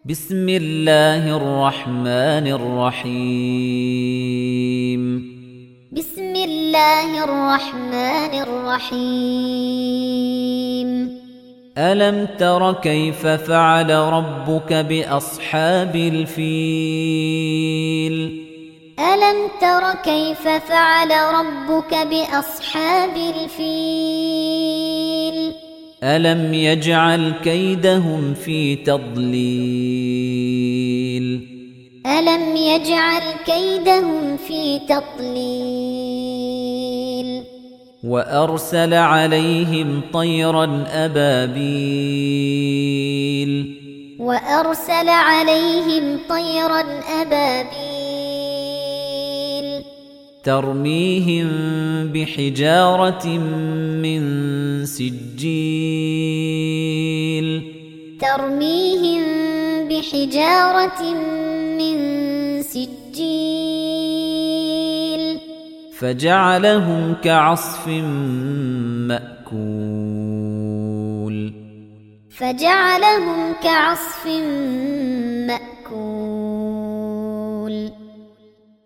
بسم الله الرحمن الرحيم بسم الله الرحمن الرحيم ألم تر كيف فعل ربك بأصحاب الفيل ألم تر كيف فعل ربك بأصحاب الفيل ألم يجعل كيدهم في تضليل ألم يجعل كيدهم في تضليل وأرسل عليهم طيرا أبابيل وأرسل عليهم طيرا أبابيل ترميهم بحجارة من سجيل ترميهم بحجارة من سجيل فجعلهم كعصف مأكول فجعلهم كعصف مأكول